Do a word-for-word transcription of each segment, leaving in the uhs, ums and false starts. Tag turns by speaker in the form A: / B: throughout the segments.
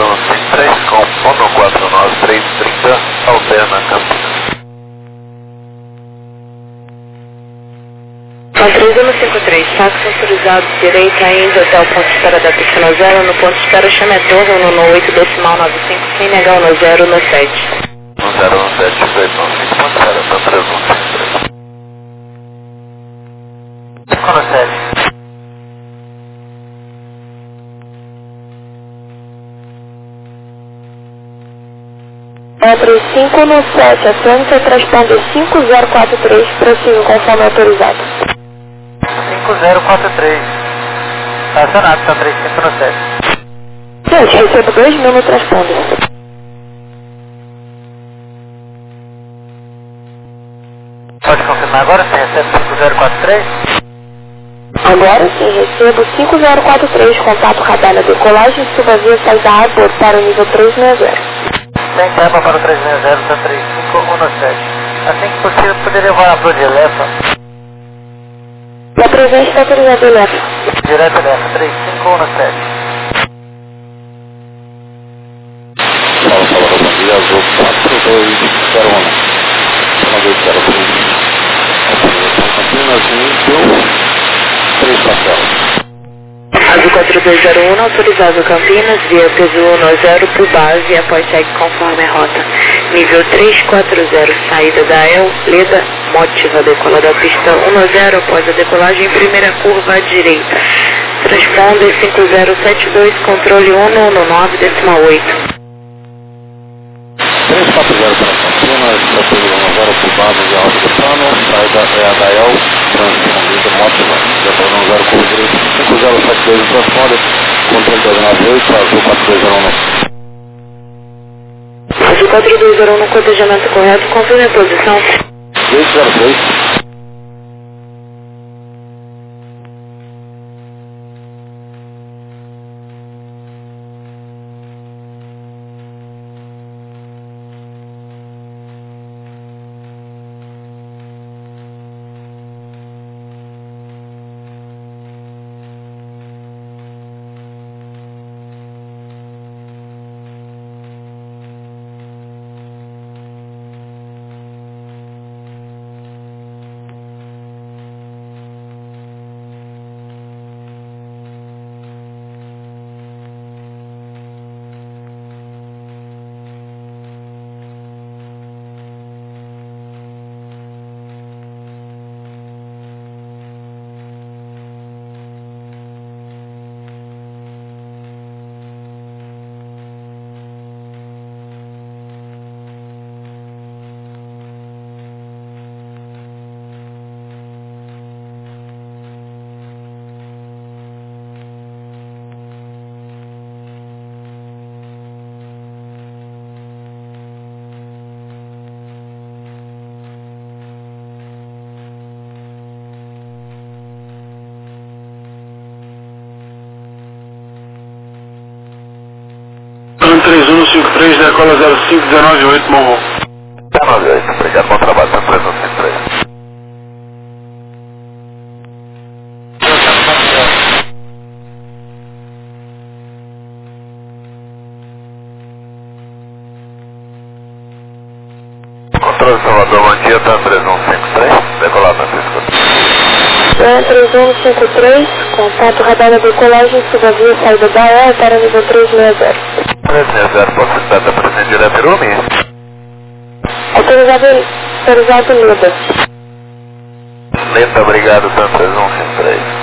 A: um cinco três com ponto quatro nove três trinta, alterna Campinas.
B: São três um cinco três, táxi autorizado direita indo até o ponto de espera da pista zero, no ponto de espera chama é Torno no oito decimal nove cinco, sem negar o no zero no sete.
A: No zero um sete dois nove cinco, ponto de espera da três um cinco três. cinco no sete.
B: É três cinco no sete, assento transponder cinco zero quatro três, prossiga conforme autorizado.
A: cinco zero quatro três. Estacionado, está três cinco no sete.
B: Gente, recebo dois mil no transponder.
A: Pode confirmar agora? Você recebe cinco zero quatro três?
B: Agora sim, recebo cinco zero quatro três, contato radar na decolagem, suba via saída água para o nível três seis zero.
A: Sem capa para o três seis zero, está três cinco um no sete. Assim que possível, poderia voar para o Dilepa.
B: Na presente está autorizado o Lefa.
A: Direto Lepa, três cinco um no sete. Fala, fala, bom dia, azul quatro dois zero um. um dois zero três. Autorização Campinas, nível três parcelas.
B: Azul quatro dois zero um, autorizado Campinas, via peso um zero por base, após segue conforme a rota. Nível três quatro zero, saída da El, Leda, motiva a decola da pista um zero, após a decolagem, primeira curva à direita. Transponder cinco zero sete dois, controle um um nove decimal oito.
A: três quatro zero para Campinas, peso um zero por base de alto do plano, saída é a da El, transpondida, motiva, depois um zero curva direita, cinco zero sete dois, transponder, controle dois nove oito, azul quatro dois zero um.
B: Azul quatro dois zero um no cotejamento correto, confirme a posição.
A: três zero três.
C: três um cinco três, decola zero cinco um nove oito, Morro.
A: zero nove oito, obrigado, bom trabalho, tá três um cinco três. Controle Salvador, bom dia, tá três um cinco três, decolar Francisco.
B: É três um cinco três, contato radar na decolagem, suba via saída da E para nível três seis zero.
A: três seis zero, possibilidade da presença direta Irumi.
B: Autorizado, autorizado Leda.
A: Lenta, obrigado, tá três um cinco três.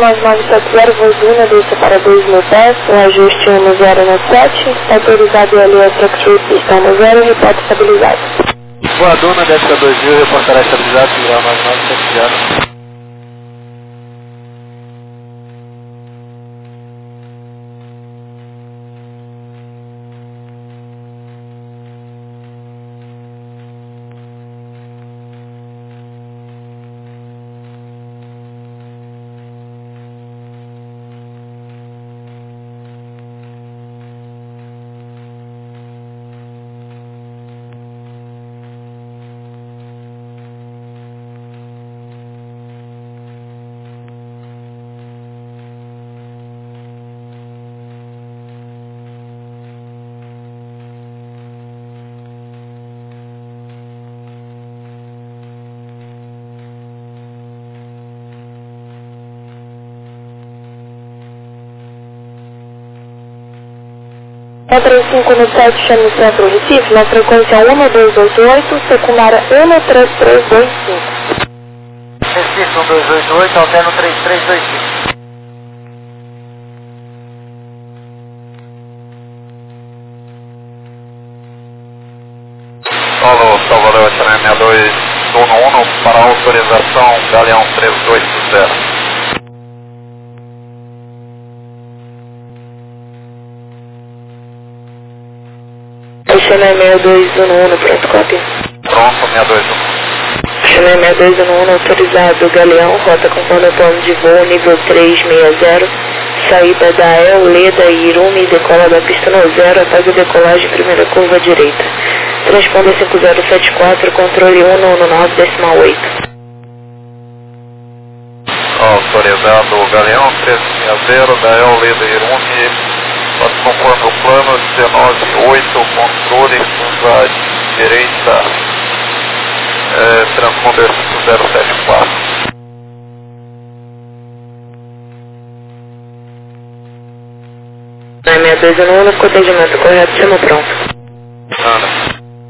B: nove nove sete zero, Vozduna, desça para dois mil pés, o ajuste um no zero no sete, autorizado L S X-Ray, pista no zero, reporte estabilizado.
A: Voaduna, desce para dois mil, reportará estabilizado, segurar nove nove sete zero.
B: três cinco no sete, chame Centro Recife, na frequência um dois oito oito, secundária um três três dois cinco.
A: Recife um dois oito oito, alterno três três dois cinco. Alô, Salvador, Channel sessenta e dois, Sono um, para autorização, Galeão três dois zero.
B: Channel sessenta e dois, Sono um, pronto, cópia.
A: Pronto, sessenta e dois, um.
B: Channel sessenta e dois, Sono um, autorizado, Galeão, rota conforme o plano de voo, nível três seis zero, saída da El, Leda e Irumi, decola da pista no zero, após a decolagem, primeira curva direita. Transponder cinco zero sete quatro, controle um nove nove decimal oito.
A: Autorizado, Galeão três seis zero, da El, Leda e Irumi, conforme o plano dezenove oito, controle curva direita, é, transponder cinco zero sete quatro.
B: sessenta e dois, Sono um, cotejamento correto, chama pronto.
A: Ana.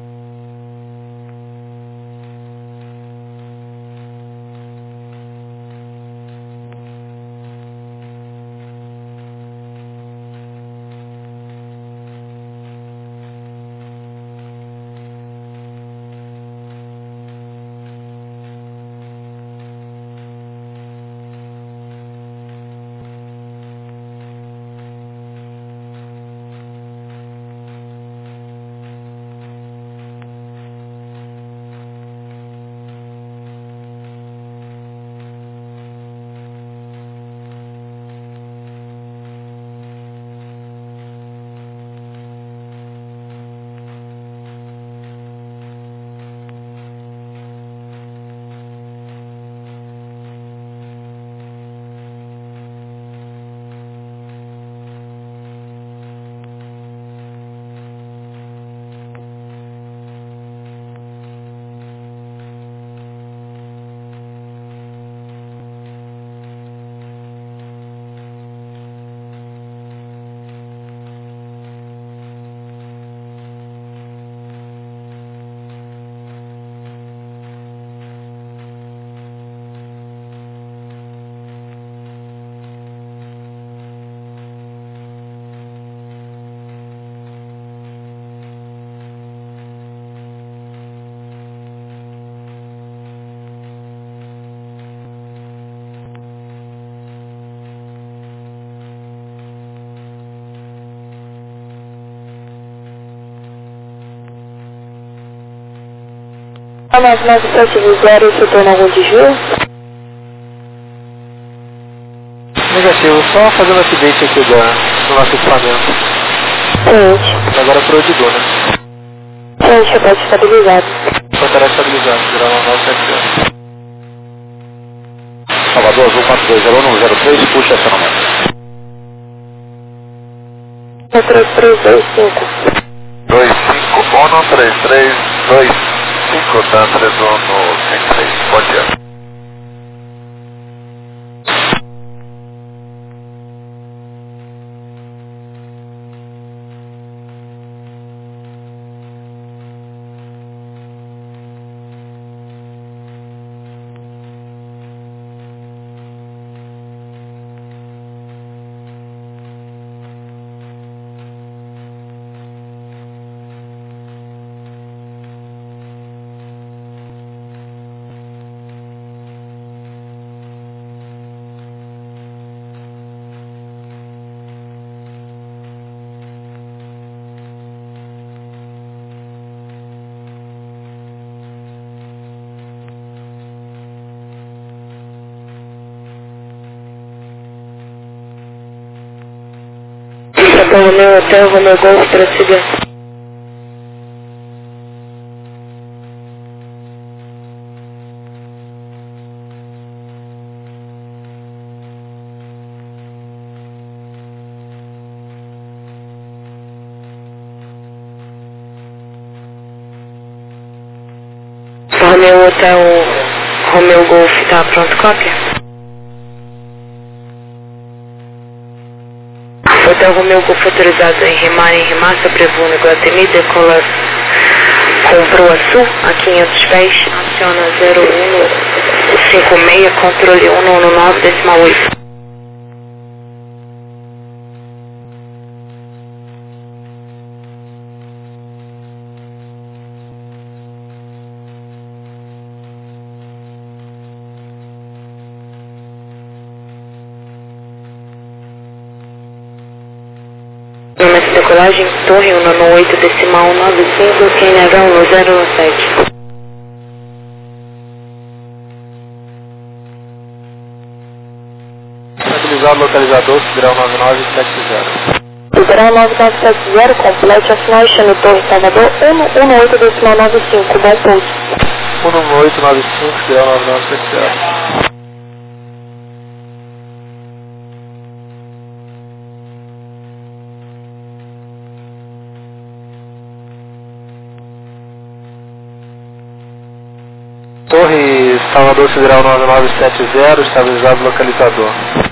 B: nove nove sete zero, você tem algum desvio?
A: Negativo, só fazendo acidente aqui da, do nosso equipamento.
B: Ciente.
A: Agora pro Odidona.
B: Ciente, reporte estabilizado.
A: Reportará estabilizado, virar nove nove sete zero. Salvador, Azul quatro dois zero um zero três, puxa acionamento.
B: três três dois cinco.
A: dois cinco, Ono três três dois cinco, tá, três um no cinco três, pode ir.
B: Romeu Hotel, Romeu Golf, prossiga. Romeu Hotel, Romeu Golf, tá pronto, cópia? Hotel Romeu Golf autorizado em remar em remar sobre Vuno Guatemi, decola com Proa Sul a quinhentos pés, aciona zero um cinco seis, controle um um nove, decimal oito. Número de decolagem, torre um nove oito, decimal nove cinco, Q N H um zero um sete.
A: Estabilizado localizador, Sideral nove nove sete zero.
B: Sideral nove nove sete zero, complete a final, chame Torre Salvador um um oito, decimal nove cinco, bom pouso.
A: um um oito nove cinco, Sideral nove nove sete zero. Torre Salvador Sideral nove nove sete zero, estabilizado localizador.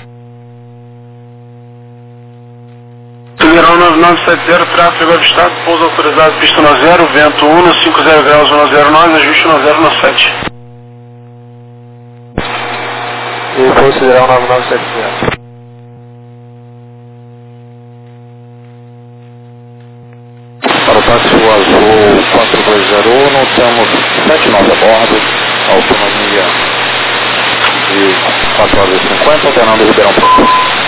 C: Sideral nove nove sete zero, tráfego avistado, pouso autorizado, pista no zero, vento um, cinquenta graus, um zero nove, ajuste no zero sete.
A: E pouso Sideral nove nove sete zero. Para o táxi azul quatro dois zero um, temos sete nove a bordo, autonomia de quatro horas e cinquenta, alternando Ribeirão Preto.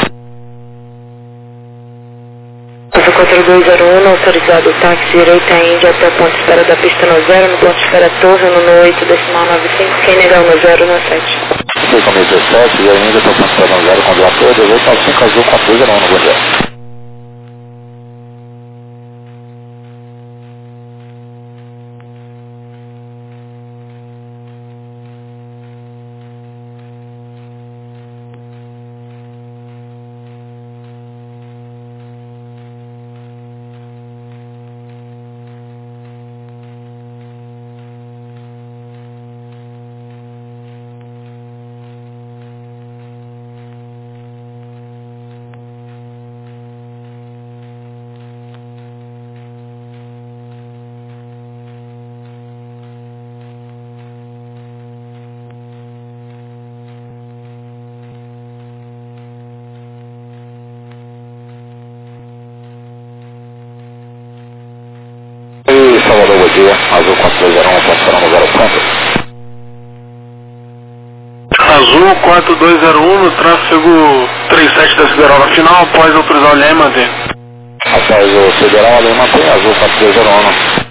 B: quatro dois zero um, autorizado táxi direita Índia até o ponto de espera da pista no zero, no ponto de espera Torre no oito, decimal nove cinco, Q N H no zero no sete.
A: Foi com dezessete e ainda estou ponto de espera no zero, com diretor dezoito nove cinco azul quatro dois zero um no bom dia. Salvador, bom dia, azul quatro dois zero um, ponto de espera no zero ponto.
C: Azul quatro dois zero um, no tráfego trinta e sete da Sideral na final, após autorizar o linha manter.
A: Após o Sideral, ali mantém azul quatro dois zero um.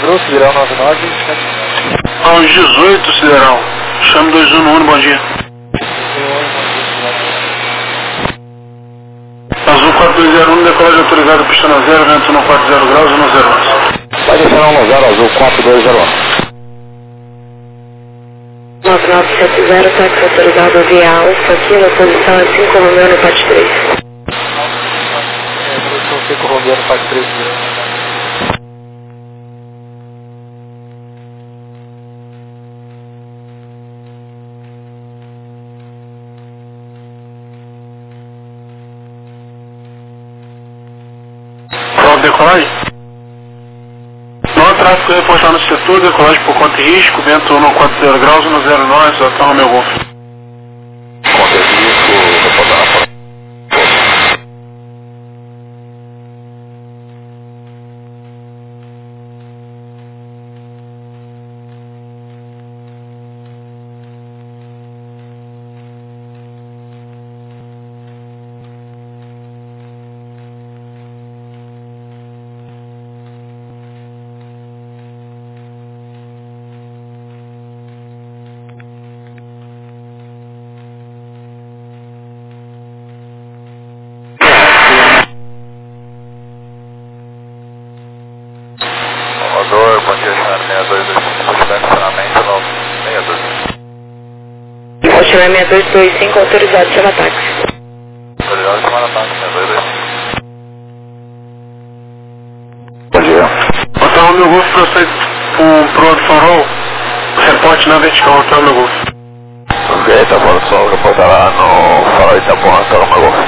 A: livrou, Sideral nove nove.
C: Aos dezoito, Sideral. Chame dois um no um, bom dia. Azul quatro dois zero um, decolagem autorizada, pista na zero, vento no quatro zero graus, um zero onze.
A: Vai descer no zero, Azul quatro dois zero um.
B: nove nove sete zero, táxi autorizado via Alfa, aqui a posição é cinco Romeo no Pat três.
A: É, posição cinco Romeo no Pat três.
C: Pronto, decolagem? Não há tráfego reportado no setor, decolagem por conta e risco, vento no quatro zero graus, um zero nove, até o meu golf.
A: Conta e risco, reportado. Salvador, bom dia, seis dois dois cinco, estacionamento no seis dois.
B: Oceano seis dois dois cinco, autorizado, chama táxi.
A: Autorizado, chama táxi, seis dois dois cinco. Bom dia.
C: Hotel meu golf, procede um pro do farol, reporte na vertical, hotel meu golf.
A: Ok, tá fora do sol, reporta lá no farol Itapuã, hotel meu golf.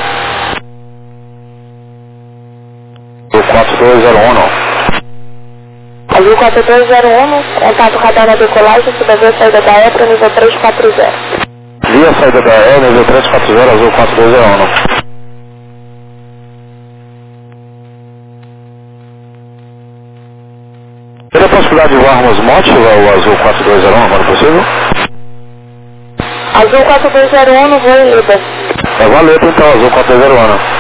A: quatro dois zero um, não.
B: Azul quatro dois zero um, contato radar na decolagem, subir a saída da E para nível três quatro zero.
A: Via saída da E, nível três quatro zero, Azul quatro dois zero um, não. Teria a possibilidade de voarmos Motiva o Azul quatro dois zero um, agora possível?
B: Azul quatro dois zero um no voo Lida.
A: É valeta então, Azul quatro dois zero um, não.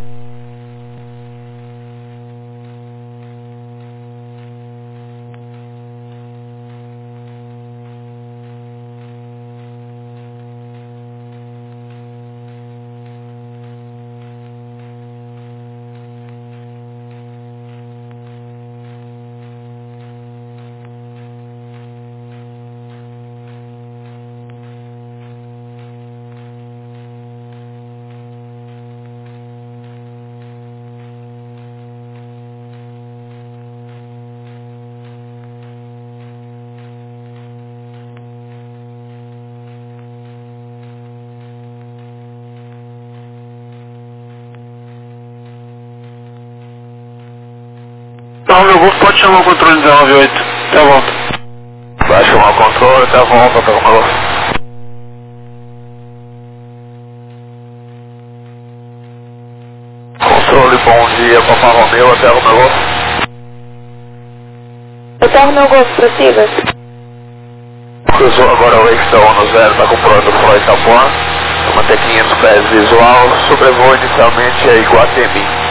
C: Então, meu golf pode chamar o controle dezenove oito. Até a volta.
A: Vai chamar o controle, até a volta, tá com o meu golf. Controle, bom dia, Papai Romeu, até o meu golf.
B: Até o meu golf, prossiga.
A: Cruzou agora o Exton no zero, tá com pronto pro Itapuã. Manter quinhentos pés visual, sobrevoo inicialmente a Iguatemi.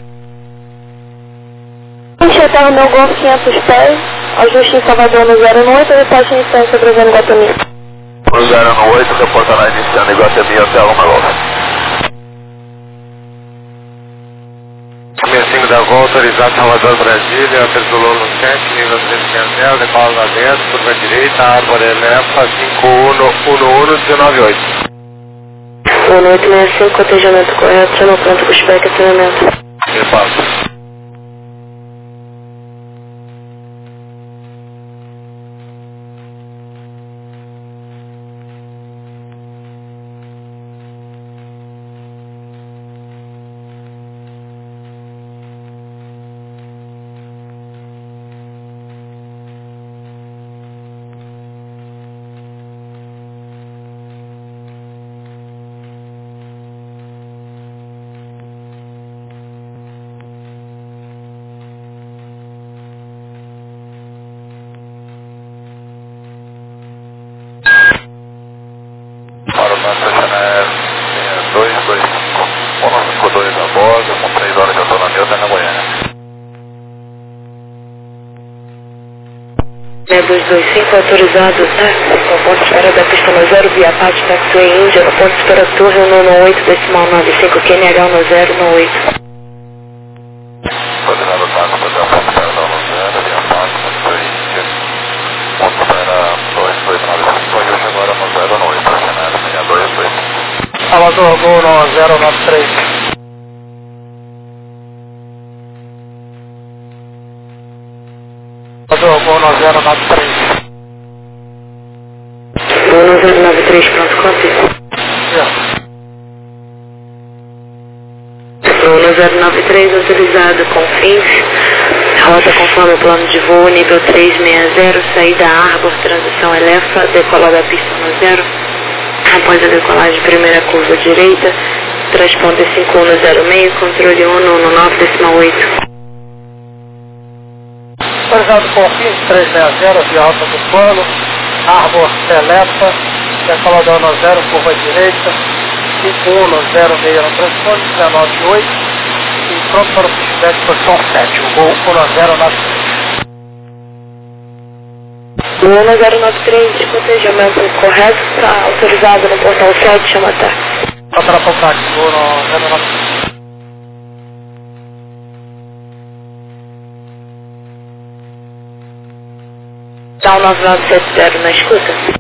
B: Até o meu golf quinhentos pés, ajuste em Salvador no zero oito, reporte iniciante sobrevivendo Iguatemi.
A: No zero oito, reportará iniciando Iguatemi até o meu golf.
C: sessenta e cinco da volta, autorizado Salvador, Brasília, Pertulou no sete, nível trezentos e zero, decola lá dentro, curva direita, árvore Elefa, cinco um um um, dezenove oito.
B: um oito seis cinco, cotejamento correto, chama pronto, pushback, acionamento.
A: Repasso.
B: dois dois cinco, autorizado táxi com ponto de espera da pista no zero, via Pátio Taxiway Índia, no ponto de espera Torre um oito, decimal nove cinco, Q N H um zero um oito.
A: Coordenado táxi, até o ponto de espera da um zero, via Pátio Taxiway Índia, ponto de espera dois dois nove cinco, e hoje agora no zero um oito, cenário seis dois oito.
C: Salvador Gol no zero nove três. Salvador Gol no zero nove três.
B: Gol no zero nove três, pronto, copy. Gol no zero nove três, autorizado com fins. Rota conforme o plano de voo, nível três seis zero, saída Arbor, transição Elefa, decolar da pista no zero. Após a decolagem, primeira curva direita, transponder cinco um zero seis, controle um um nove, decimal oito.
C: Autorizado com fins três seis zero, via alta do plano, Arbor Elefa, decolador no zero, curva direita, cinco um zero seis no transponder, dezenove oito, e pronto para o feedback, posição sete, o Gol um zero nove três.
B: O um zero nove três, descotejamento correto, está autorizado no portal sete, chama táxi.
C: Operação táxi, Gol no zero nove três.
B: Dá o nove nove sete zero na escuta.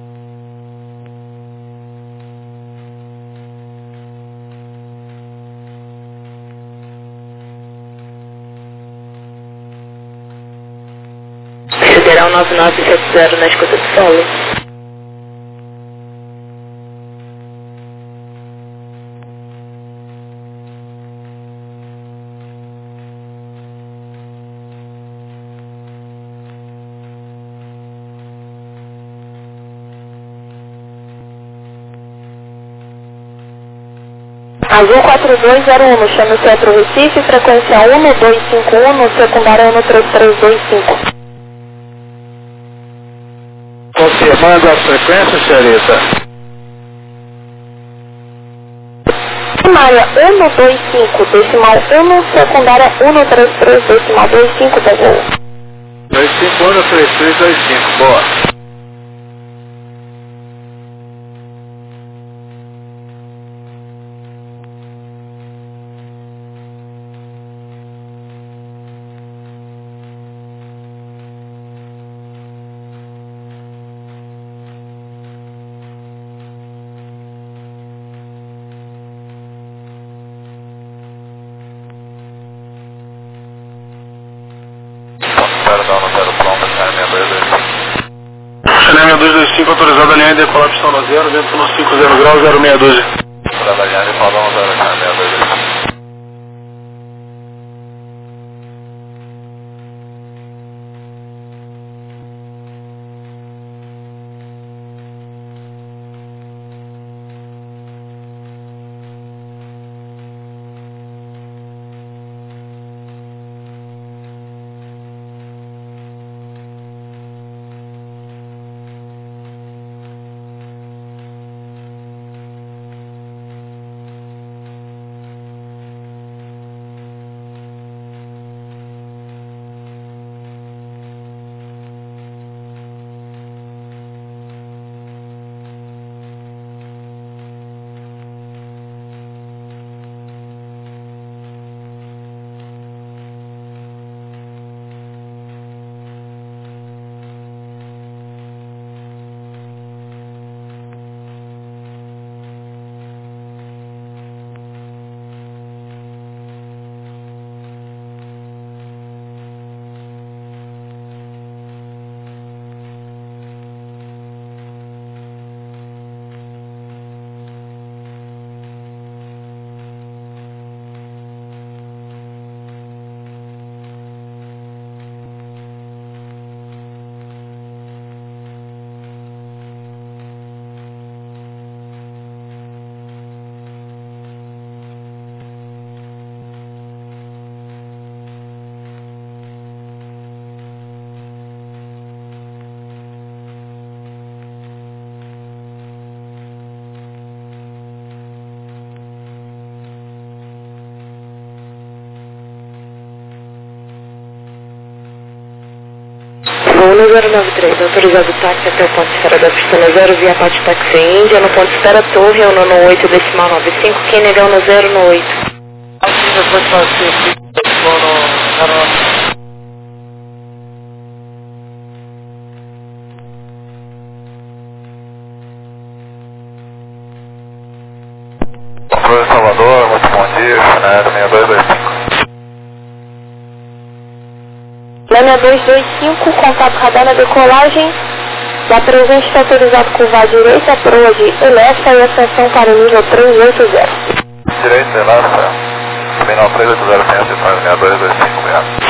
B: Federal nove nove sete zero na escuta do solo. Azul quatro dois zero um, chama o Centro Recife, frequência um dois cinco um, no secundário um três três dois cinco.
A: Confirmando as frequências, senhorita.
B: Primária um dois cinco, decimal um, secundária um três três, decimal dois cinco, da voo.
A: dois cinco um, três três dois cinco, boa.
C: Cinema dois dois cinco, autorizado a linha de decolar pistão no zero, vento no cinco zero graus, zero seis doze.
A: Trabalhar e falar um zero seis doze.
B: Pistona zero nove três, autorizado o táxi até o ponto de espera da Pistona zero, via Pátio Táxi Índia, no ponto de espera Torre, é o nono oito, decimal nove cinco, Kennedy é o no zero no oito.
C: Aqui depois para ser no zero nove.
A: Controle Salvador, muito bom dia, Chanel seis dois dois cinco.
B: Lânia dois dois cinco, contato radar na decolagem. Da presente está autorizado curvar à direita, proa de Elefa e atenção para o nível trezentos e oitenta.
A: Direita, Elefa, terminal três oito zero, tem assistência seis dois dois cinco, obrigado.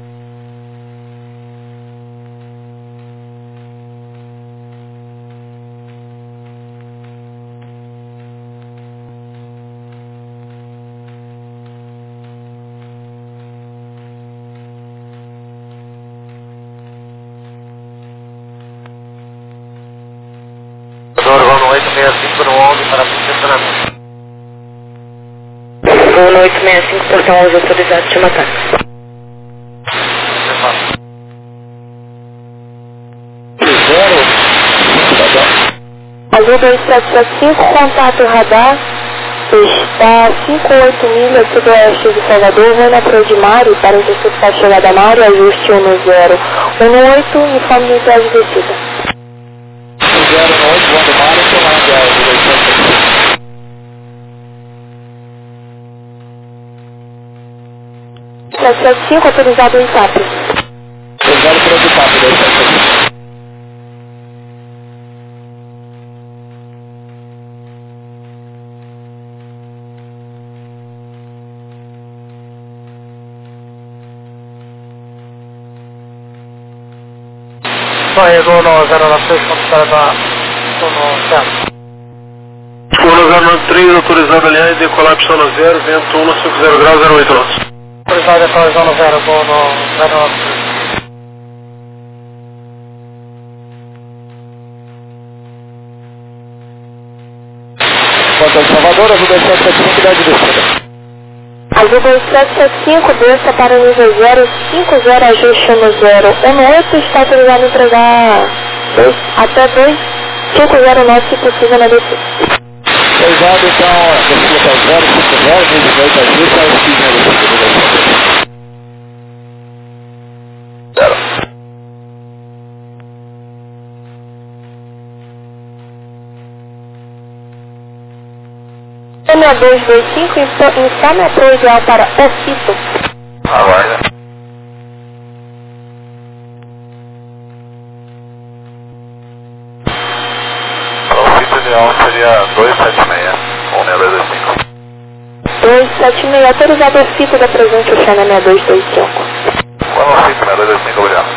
C: Voo oito seis cinco no onze para estacionamento.
B: Voo oito seis cinco, portão onze autorizado, chama táxi. Azul dois sete sete cinco, contato radar, está a cinco oito milhas sudoeste de Salvador, vai na Praia de Mari, para interceptar a chegada a Mari, ajuste um no zero um oito, informe de entrada de descida.
A: zero um oito, voando Mari, comando é o dois sete sete.
B: sete sete cinco, autorizado o I T A P.
A: Obrigado por ocupar, dois sete sete.
C: Carregou no zero nove três, quando está no centro.
D: Pistona zero nove três, autorizado aliás, decolar Pistona zero, vento um cinco zero graus, zero oito knots.
C: Autorizado a decolar no zero, voo no zero nove três.
A: Controle Salvador, Azul dois sete sete cinco, idade de descida.
B: Azul dois sete sete cinco, desça para o nível zero cinco zero, ajuste no zero um oito, está autorizado a entregar dois, até dois cinco zero nove, se possível, na descida.
A: Obrigado, então, descida zero cinco zero, nível oito ajuste, a esquina da descida. Zero.
B: Lânia dois dois cinco, informe a proa ideal para Ocito.
A: Aguarda. O sítio ideal seria dois sete seis, ou seis dois dois cinco.
B: dois sete seis, autorizado Ocito da presente Oceana seis dois dois cinco.
A: Qual é o sítio seis dois dois cinco, obrigado.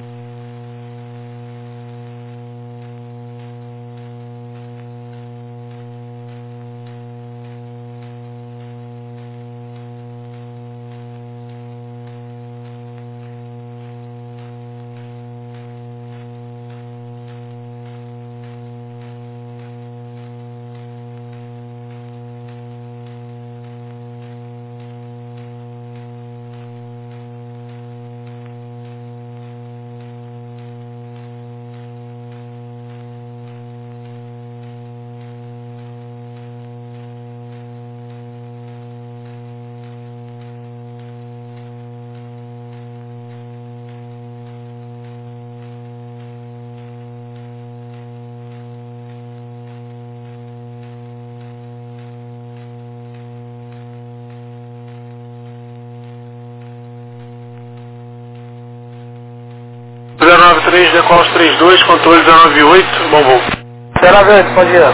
D: zero nove três, decola trinta e dois, controle zero nove oito, bom voo.
C: zero nove oito, bom dia.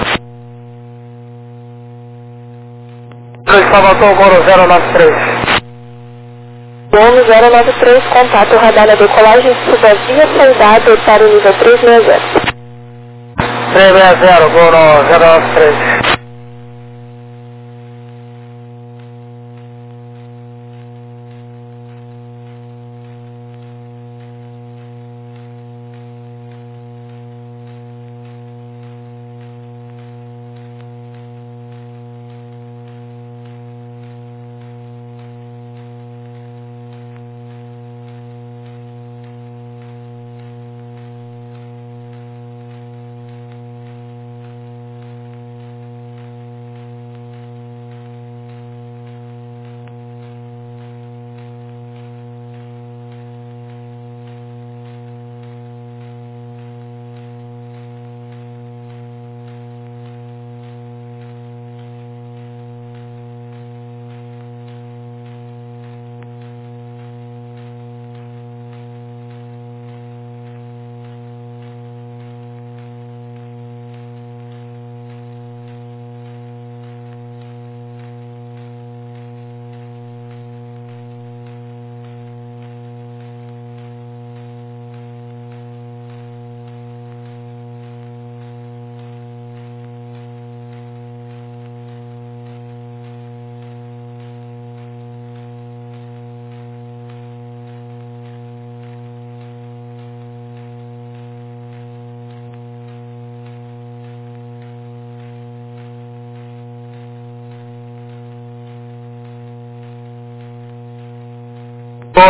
C: Salvador, voo zero nove três.
B: Voo zero nove três, contato radar na decolagem, suba via soldado para o nível trezentos e sessenta.
C: trezentos e sessenta, voo no zero nove três.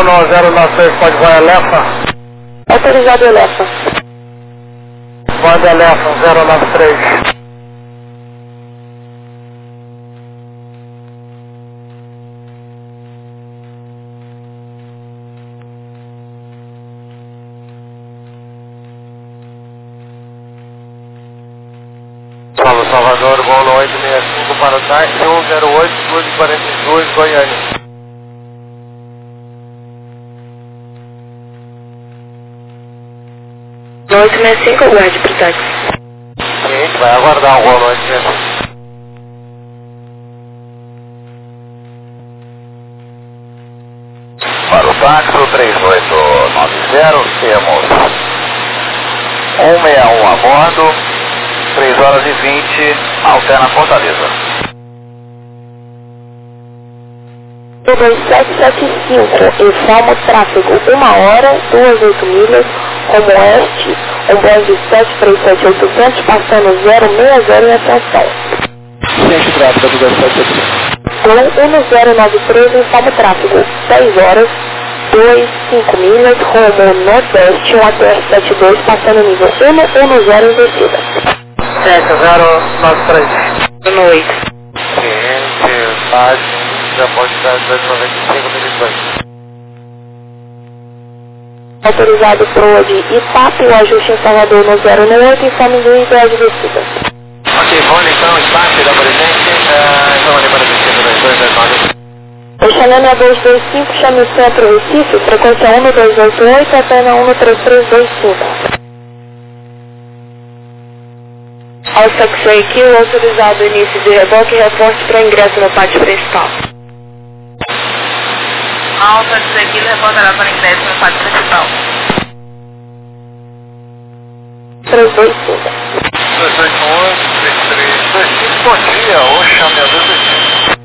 C: Uno zero nove três, pode voar Elefa.
B: Autorizado Elefa.
C: Manda Elefa zero nove três.
D: Salve Salvador, voo oito seis cinco para o táxi um zero oito, duas e quarenta e dois, Goiânia.
B: oito seis cinco, aguarde pro táxi.
D: Sim, a gente vai aguardar o voo oito seis cinco. Para o táxi três oito nove zero, temos um seis um a bordo, três horas e vinte, alterna Fortaleza.
B: dois sete sete cinco, informa o tráfego, uma hora, duas oito milhas, rumo oeste, um Boeing sete três sete oitocentos, passando zero seis zero em atenção.
A: Ciente tráfego, dois sete sete cinco.
B: Gol um zero nove três, informa o tráfego, dez horas, dois cinco milhas, rumo nordeste, um A T R setenta e dois, passando nível um um zero em descida.
C: sete zero nove três.
B: Boa noite.
D: Ciente, base. Já pode dar duzentos e noventa e cinco milhões.
B: Autorizado P R O A D Itap, o ajuste em Salvador no zero um oito, informe do I D de descida.
D: Ok, Vone, então, espaço da presente, então ali para a descida dois dois dois nove.
B: O Xanana dois dois cinco, chame o centro Recife, frequência um dois oito oito, antena um três três dois cinco. Ao taxi aqui, o autorizado início de reboque e reporte para ingresso no pátio principal. Ao taxi aqui, reportará para ingresso no pátio principal. três dois cinco.
D: dois oito um, três três dois cinco, bom dia, Oxa, meu Deus do céu.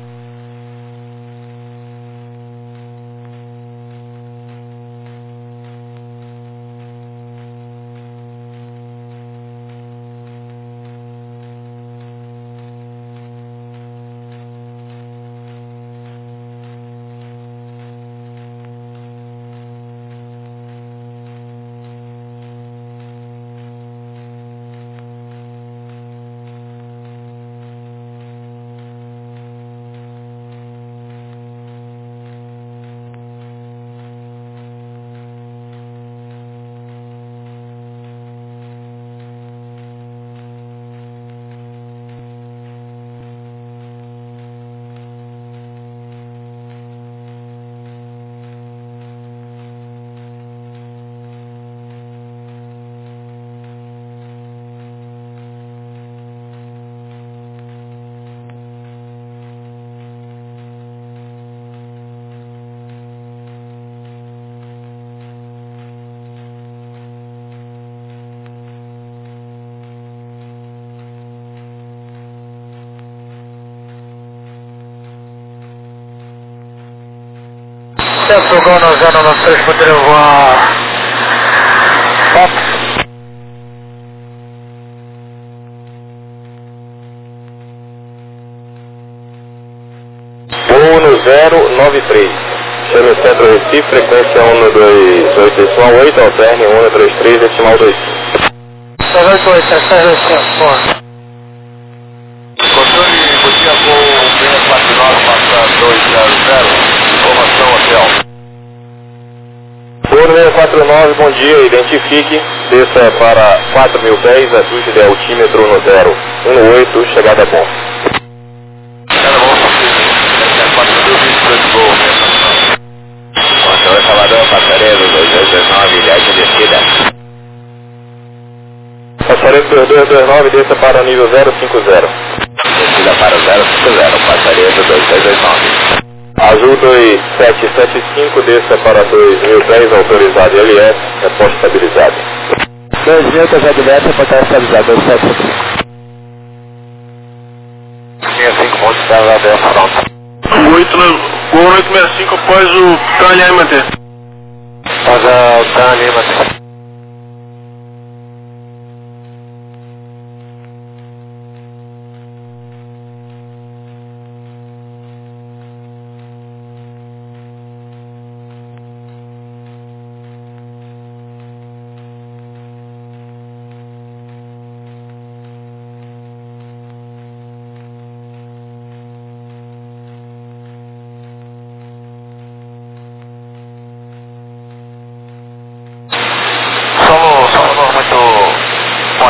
C: Centro Gol no zero nove três, poderia voar Fox.
A: Uno zero nove três. Chame o centro Recife, frequência um dois oito, decimal oito, alterne um três três, decimal dois.
C: dois oito oito, três dois cinco, boa.
D: Controle, bom dia, voo seis quatro nove, passa dois zero zero, informação hotel.
A: Uno seis quatro nove, bom dia, identifique, desça para quatro mil pés, ajuste de altímetro no zero um oito, chegada a bom.
D: Chegada a bom, quatro mil vinte de voo, Controle Salvador, Passaredo, dois dois dois nove, ilhagem de descida.
A: Passaredo dois dois dois nove, desça para o nível zero cinco zero.
D: Descida para o zero cinco zero, Passaredo, dois dois dois nove.
A: Azul dois sete sete cinco, desça para dois mil pés, autorizado L S, reposto estabilizado. dois mil, autorizado L S, reposto estabilizado, dois sete sete cinco.
D: sessenta e cinco pontos, estava aberto, pronto.
E: oito, Gol oito seis cinco após o T A L M T.
D: Após o T A L M T.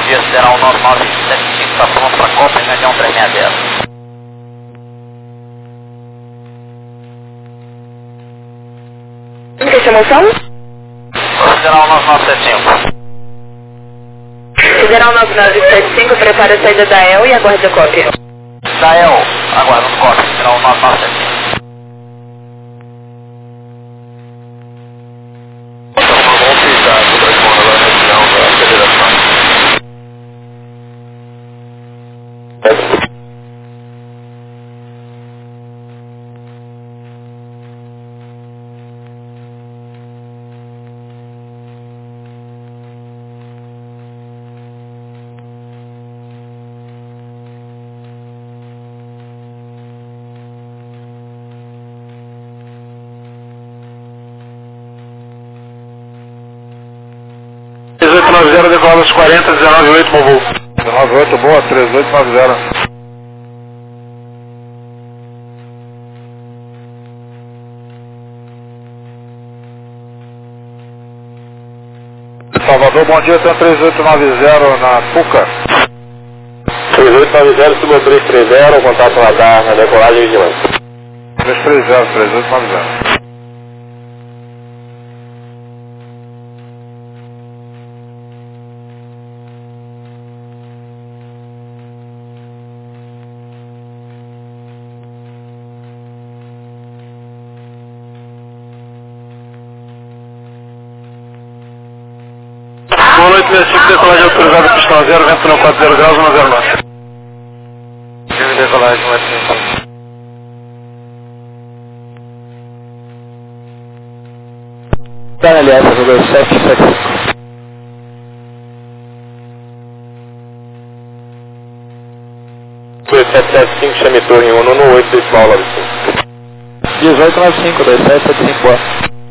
D: dia, Federal nove nove sete cinco, está pronto para a Copa em Ganhão três seis zero.
B: Que chamação?
D: Federal nove nove sete cinco.
B: Federal nove nove sete cinco, prepara a saída da E L e aguarde a cópia.
D: Da E L, aguardando cópia, Federal nove nove sete cinco.
E: três oito nove zero, decola quarenta, dezenove oito, bom voo.
A: dezenove oito, boa, três oito nove zero. Salvador, bom dia, tem três oito nove zero na Puca.
E: três oito nove zero, suba três três zero, contato radar na decolagem e vigilância.
A: três três zero, três oito nove zero.
E: Boa noite, sessenta e cinco, decolagem autorizada, pistão zero, vento no quatro zero graus, um zero nove.
A: Tive decolagem um cinco. Tá, aliás, eu vou sete sete cinco.
E: dois sete sete cinco, chame torre um no oito, decimal nove cinco.
A: dezoito nove cinco, dois sete sete cinco, boa.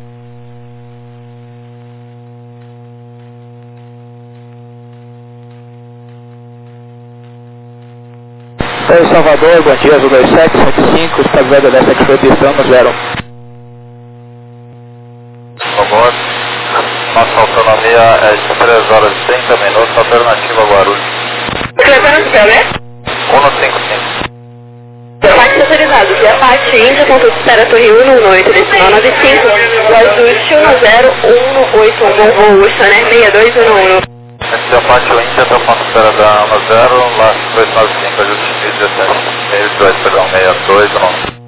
A: Oi, Salvador, bom dia, dois sete sete cinco, estabilidade dessa expedição no zero.
D: Por favor, nossa autonomia é de três horas e trinta minutos, alternativa Guarulhos.
B: Escrevendo no céu, né?
D: um no cinco cinco.
B: Parte autorizado, via parte Índia, ponto de espera Torre um no oito, decimal nove cinco, Guarulhos um zero um oito um, bom voo, Soner seis dois um um.
D: Esse é a parte Índia, está ponto de espera da um zero, lá dois nove cinco, ajuste dezessete, seis dois, perdão, seis dois um.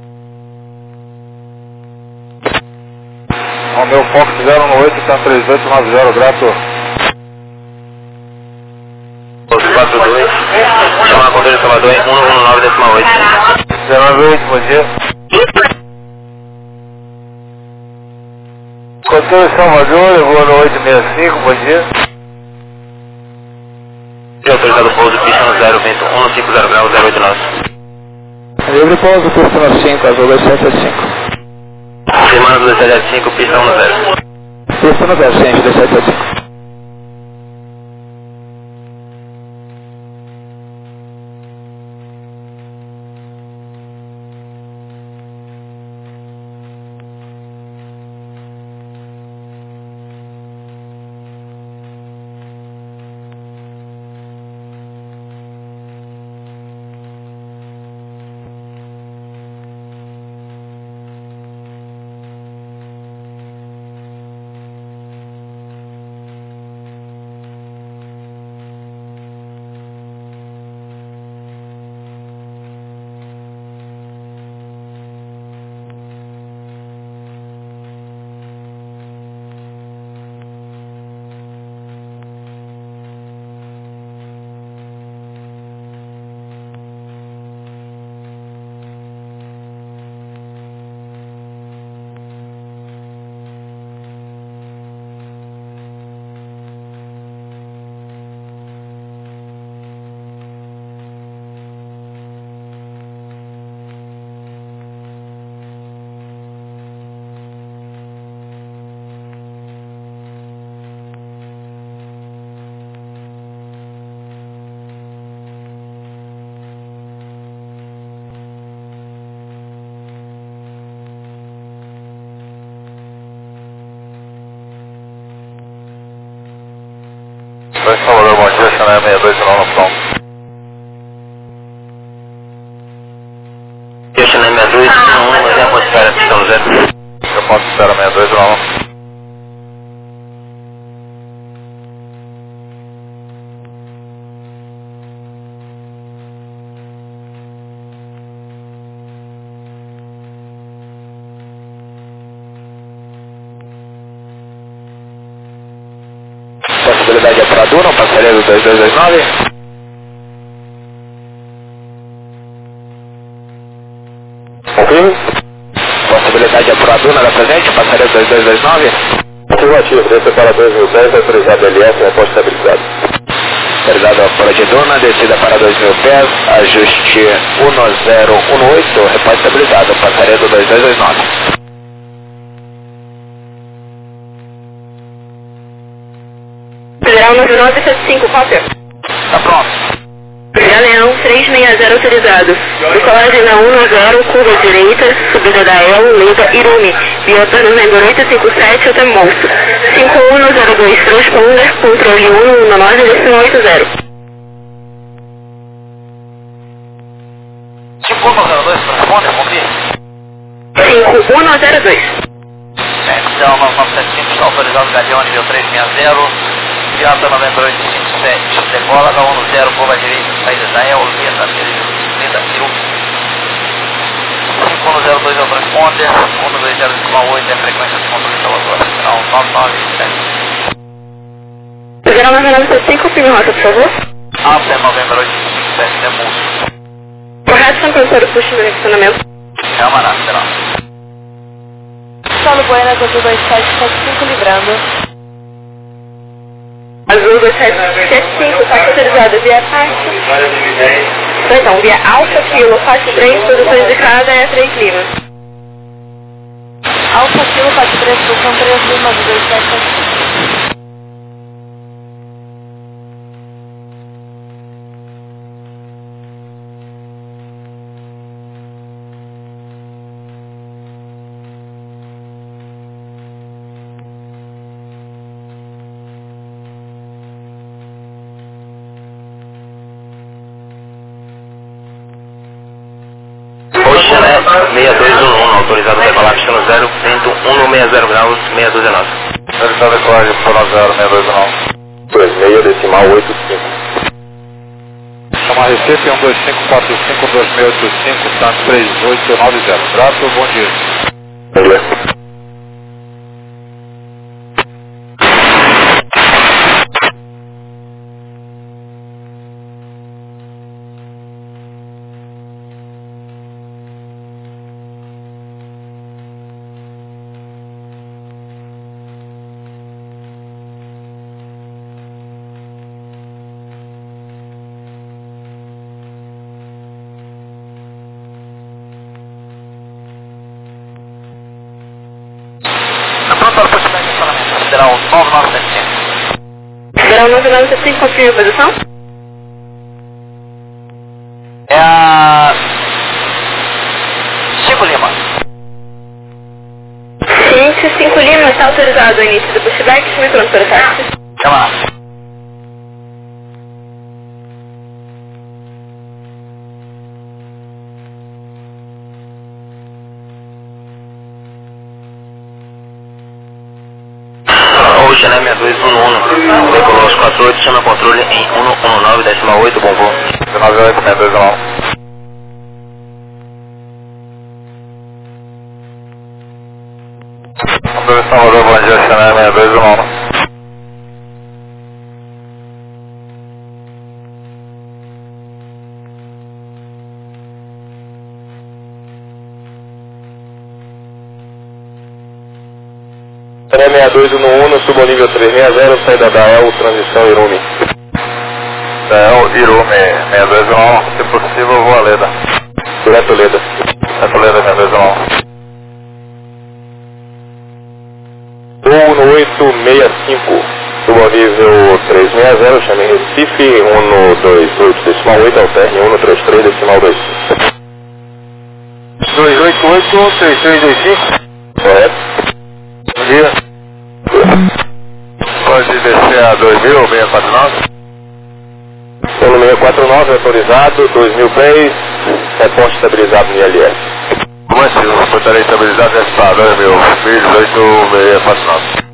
A: O meu Fox zero no oito, está três oito nove zero, grato.
D: quatro dois, chama a controle de Salvador em um um nove decimal oito.
A: dezenove oito, bom dia. Controle Salvador, eu vou no oito seis cinco, bom dia.
D: Autorizado pouso, pista no zero, vento um cinco zero graus, zero oito nove.
A: Livre pouso, pista no cinco, azul dois sete sete cinco.
D: Semana dois sete sete cinco, pista um zero.
A: Pista no zero, gente, dois sete sete cinco.
D: dois um nove, pronto.
A: China sessenta e dois um, mas é a atmosfera pistão zero.
D: Eu posso esperar sessenta e dois um nove.
A: Possibilidade de apuradura, um passageiro dois dois dois nove.
E: Confirme.
A: Possibilidade de apuradura da presente, passageiro dois dois dois nove.
E: Afirmativo, desce para dois mil pés, autorizado L S, reposto estabilizado.
A: Autorizado a fora de dona, descida para dois mil pés, ajuste um zero um oito, reposto estabilizado, passageiro dois dois dois nove.
B: Federal nove nove sete cinco, cópia.
A: Tá pronto.
B: Galeão três seis zero autorizado. Decolagem na um zero, curva direita, subida da El, Leda, Irumi. Biota November oito cinco sete, até Monstro. cinco um zero dois, transponder, controle um um nove, decimal oito zero.
D: cinco um zero dois, transponder, confirme.
B: cinco um zero dois.
D: É, então nove nove sete cinco está autorizado, Galeão nível três seis zero. Biota November oito cinco sete, decola da um zero, curva direita, saída da El, Leda, Leda, Irumi. cinco um zero dois é o transponder, um dois zero oito é a frequência de controle instaladora, final nove nove sete.
B: Federal nove nove sete cinco, confirme rota, por favor.
D: After November oito cinco sete, demonstra.
B: Correto, São Antônio, puxa no direcionamento.
D: Calma na federal.
B: Solo Buenas, azul dois sete sete cinco, livrando. Azul dois sete sete cinco, taxa autorizada via taxa. Então, via Alfa Kilo, faixa três, posição indicada é três Lima. Alfa Kilo, faixa três, posição três Lima, dois sete sete cinco.
A: seis dois um um, autorizado a decolar pistão zero, vento um no seis zero graus, seis dois nove.
D: Autorizado a decolagem por zero seis dois nove.
E: dois seis, decimal oito cinco.
C: Chama Recife um dois cinco quatro cinco dois seis oito cinco, Santos três oito nove zero. Grato, bom dia.
E: Bom dia.
D: Federal nove nove sete cinco.
B: Federal nove nove sete cinco, confirme a posição.
D: É a cinco Lima.
B: Ciência cinco Lima, está autorizado o início do pushback, me pronto para táxi.
D: Calma lá.
A: China sessenta e dois um um, decolou aos quatro oito, chama controle em um um nove, decimal oito, bom voo.
D: nove oito seis dois nove. Vamos Salvador, bom dia, China sessenta e dois um um.
E: sessenta e dois um um, subo ao nível três seis zero, saída da El, transição Irumi.
D: Da El, Irumi, sessenta e dois um um, se possível, vou a Leda.
E: Direto Leda.
D: Direto Leda, sessenta e dois um um.
E: um oito seis cinco, subo ao nível três seis zero, chame Recife, um dois oito, decimal oito, alterne um três três, decimal dois.
C: dois oito oito, três três dois cinco.
E: Correto.
C: Bom dia.
D: Pode descer a dois mil, seiscentos e quarenta e nove.
E: Polo seis quatro nove autorizado, dois mil pés, reporte estabilizado no I L S.
A: Como assim? Portaria estabilizada nesse padrão, meu filho, oito seis quatro nove.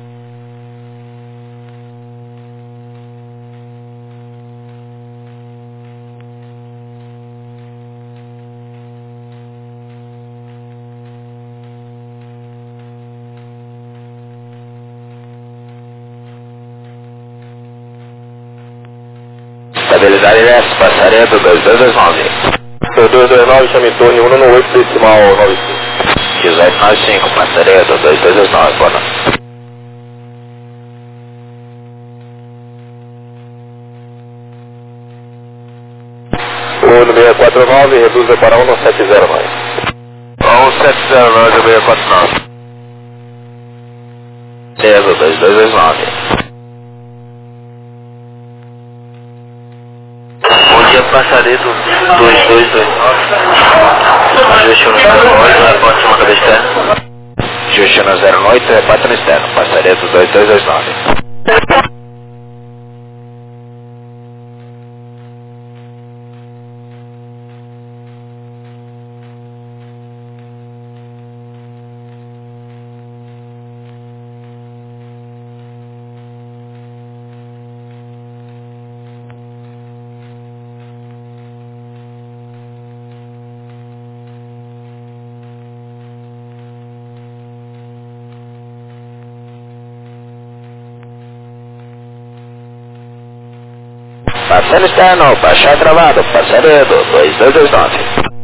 A: Estabilidade I L S, passaria do dois dois dois nove.
E: Seu dois dois nove, chame torre um no oito decimal nove cinco.
A: dezoito noventa e cinco, passaria do dois dois dois nove, boa noite.
E: O no seis quatro nove, reduza para um no sete zero nove.
A: um sete zero nove, seis quatro nove. Cedo, dois dois dois nove.
D: Bom dia, passaria do dois dois dois nove. Justino zero oito, reporte de motor externo.
A: Justino zero oito, repórter externo, passaria do dois dois dois nove. Parceiro externo, baixar travado, passaria do dois dois dois nove.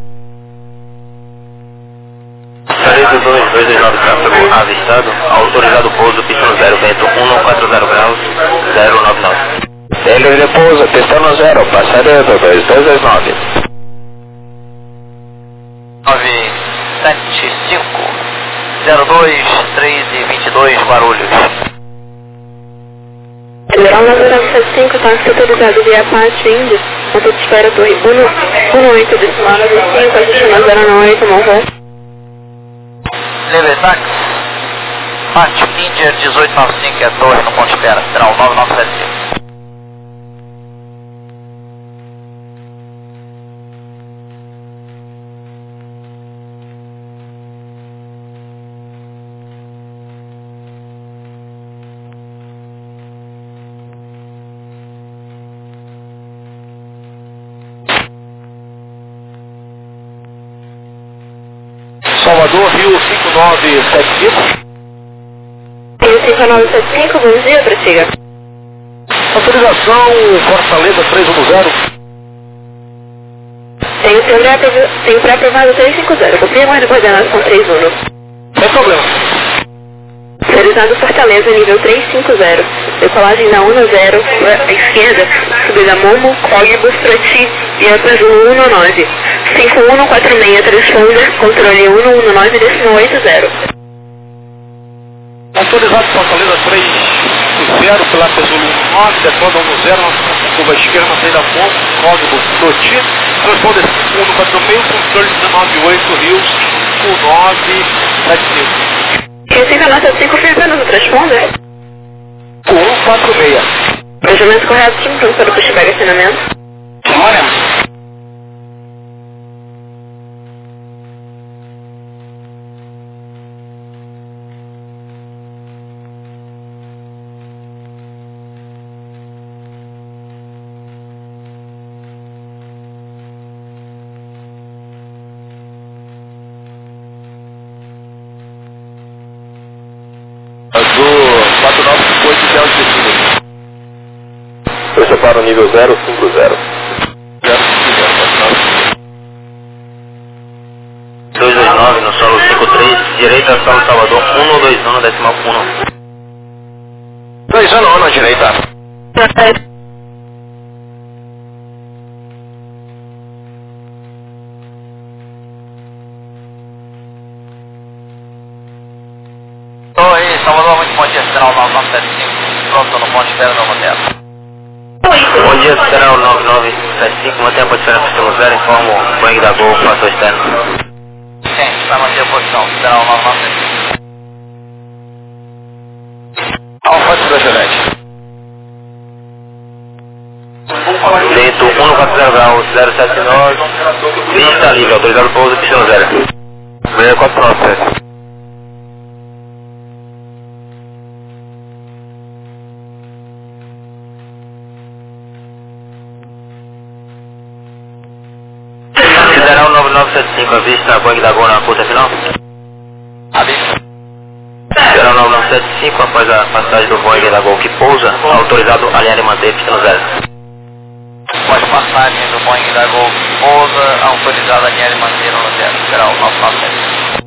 D: Passaria do dois dois dois nove, tráfego avistado, autorizado pouso, pistão zero, vento um não quatro zero graus, zero nove nove.
A: Dele de pouso, pistão zero, passaria do dois dois dois nove.
D: nove sete cinco zero dois três e vinte e dois Guarulhos.
B: Federal nove nove sete cinco, táxi autorizado via Apache Índia, motor de espera torre um oito decimal nove cinco, Justino zero oito, não vou.
D: Levetax, Apache Índia dezoito noventa e cinco, é torre no ponto de espera, Federal nove nove sete cinco.
A: Salvador, Rio cinco nove sete cinco.
B: Rio cinco nove sete cinco, bom dia, prossiga.
A: Autorização Fortaleza três um zero.
B: Tenho seu pré-aprovado tenho pré-aprovado trezentos e cinquenta, confirma a coordenação três um.
A: Sem problema.
B: Autorizado Fortaleza, nível trezentos e cinquenta. Decolagem na um zero, à esquerda, subida Momo, Código Frati, via Azul um nove. cinco um quatro seis, transponder, controle um um nove, destino oito zero.
A: Autorizado Fortaleza três zero, pela Azul um nove, decola um zero, curva esquerda, na saída Momo, Código Frati, transponder cinco um quatro seis, controle dezenove oito, Rio cinco nove sete cinco.
B: Rio cinco nove sete cinco, firmando no transponder.
A: um quatro seis.
B: Planejamento correto, time pronto para o pushback acionamento.
A: Olha. Azul quatro nove cinco oito, Delta Destino.
E: Fecha para o nível zero cinco zero.
A: zero cinco zero, quatro nove.
D: dois dois nove no solo cinco três, direita solo Salvador um dois um decimal um.
A: dois um na direita.
D: Torre Salvador, muito bom dia, Federal nove nove sete cinco, pronto no ponto de espera no hotel. Bom dia, Federal nove nove sete cinco, mantenha a posição na pista zero, informa o Boeing da Gol, fator externo. Sim, vai manter a posição, Federal nove nove sete cinco.
A: Alfa da Janete.
D: D zero sete nove, pista livre, autorizado pouso, pista no zero. seis quatro nove sete. Federal nove nove sete cinco, avista Boeing da Gol na curta final. Avista. Federal nove nove sete cinco, após a passagem do Boeing da Gol que pousa, autorizado alinhar e manter pista no zero. Após passagem do Boeing da Gol que pousa, autorizado alinhar e manter no zero. Federal nove nove sete cinco.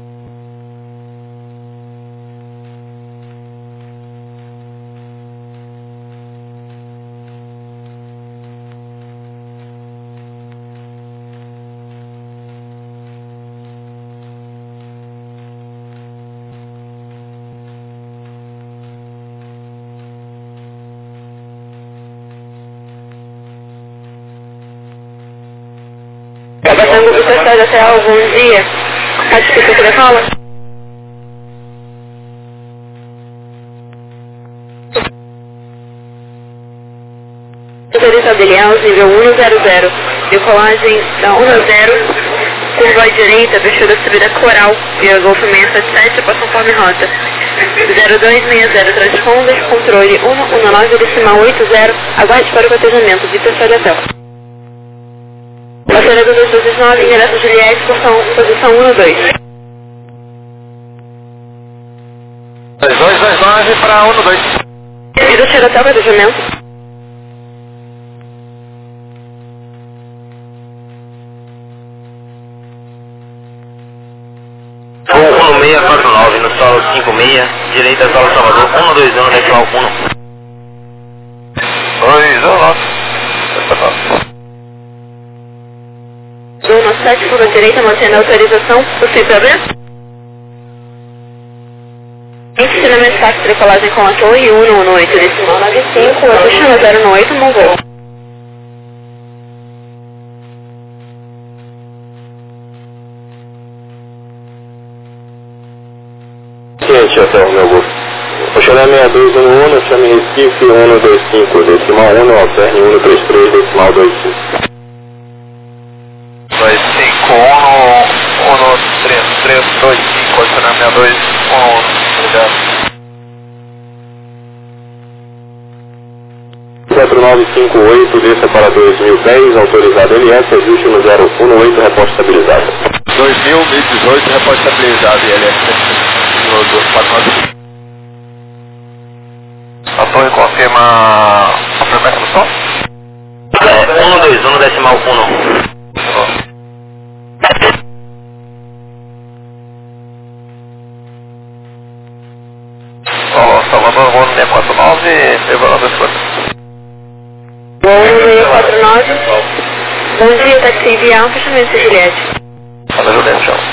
B: Passando do pessoal da C E A, bom dia. Acho que você queria falar? Motorista Deliaus, nível um zero zero. Decolagem da um zero, curva à direita, abertura subida Coral, via Golf seiscentos e setenta e sete, após conforme rota. zero dois seis zero, transponders, controle um um nove, decimal oito zero, aguarde para o cotejamento, de pessoal da tela. Passageiro dois dois nove, ingresso Juliette, posição, posição um dois.
A: dois dois dois nove para um dois.
B: Vida chega até o cotejamento.
D: um seis quatro nove, no solo cinco seis, direita solo Salvador, um dois um, decimal um. dois um nove.
B: Zona sete, curva direita, mantendo a autorização, possível abrir? Ensinamento táxi, tricolagem com a torre, um um oito, decimal nove cinco, Oxana zero oito, Mongol.
E: Ciente, Hotel Meu Golfo. Oxalá sessenta e dois um um, chame Recife um dois cinco, decimal um, alterne um três três, decimal dois cinco.
A: dois cinco um, um três três dois cinco, Oxalá sessenta e dois um um, obrigado.
E: quatro nove cinco oito, desça para dois mil e dez, autorizado L S, ajuste no zero um oito, reposta estabilizada.
A: dois mil e dezoito, reposta estabilizada e L S. A torre confirma a frequência do som?
D: É, um dois um, decimal um.
A: Salvador, voo seis quatro nove, levando das coisas.
B: Voo seis quatro nove. Bom dia, táxi via Alfa, chamei-se Juliette.
A: Fala, Juliette, tchau.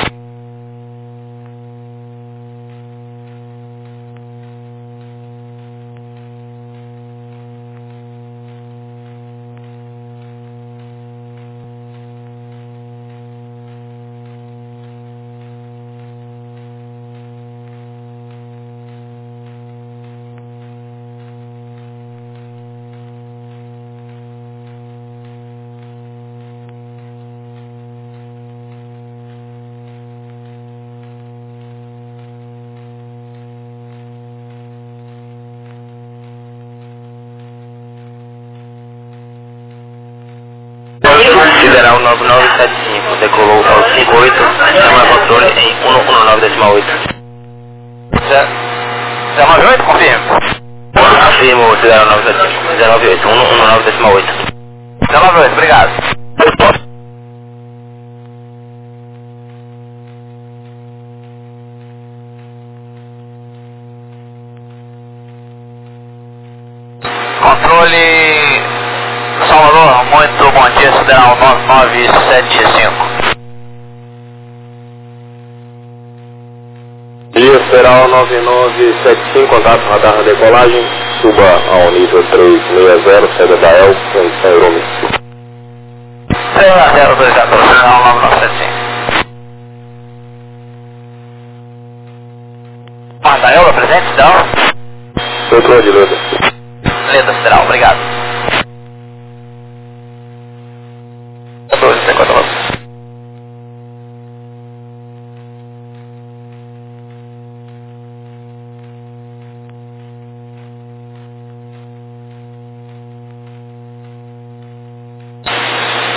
D: Federal nove nove sete cinco, decolou ao cinco oito, chama controle em um um nove, decimal oito.
A: zero nove oito, confirma.
D: Afirmo, Federal nove sete cinco, zero nove oito, um um nove, decimal oito.
A: zero nove oito, obrigado. Controle Salvador, muito bom dia, Federal nove nove sete cinco.
E: Dia Federal nove nove sete cinco, contato radar na decolagem, suba ao nível trezentos e sessenta, saída da E L, condição aerômica.
A: zero dois zero, Federal nove nove sete cinco. Ah, da E L presente, Federal?
E: Controle de Leda.
A: Leda, Federal, obrigado.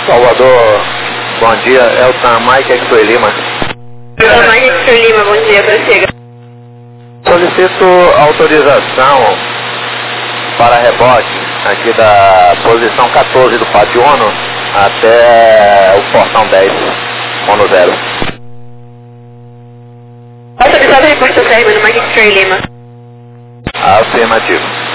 E: Salvador, bom dia, é o Tam Mike X-Ray Lima.
B: Tam Mike X-Ray Lima, bom dia, prossiga.
E: Solicito autorização para rebote aqui da posição quatorze do pátio ONU até o portão dez, ONU zero.
B: Autorizado a reposta Sérgio do Mike X-Ray Lima.
E: Afirmativo.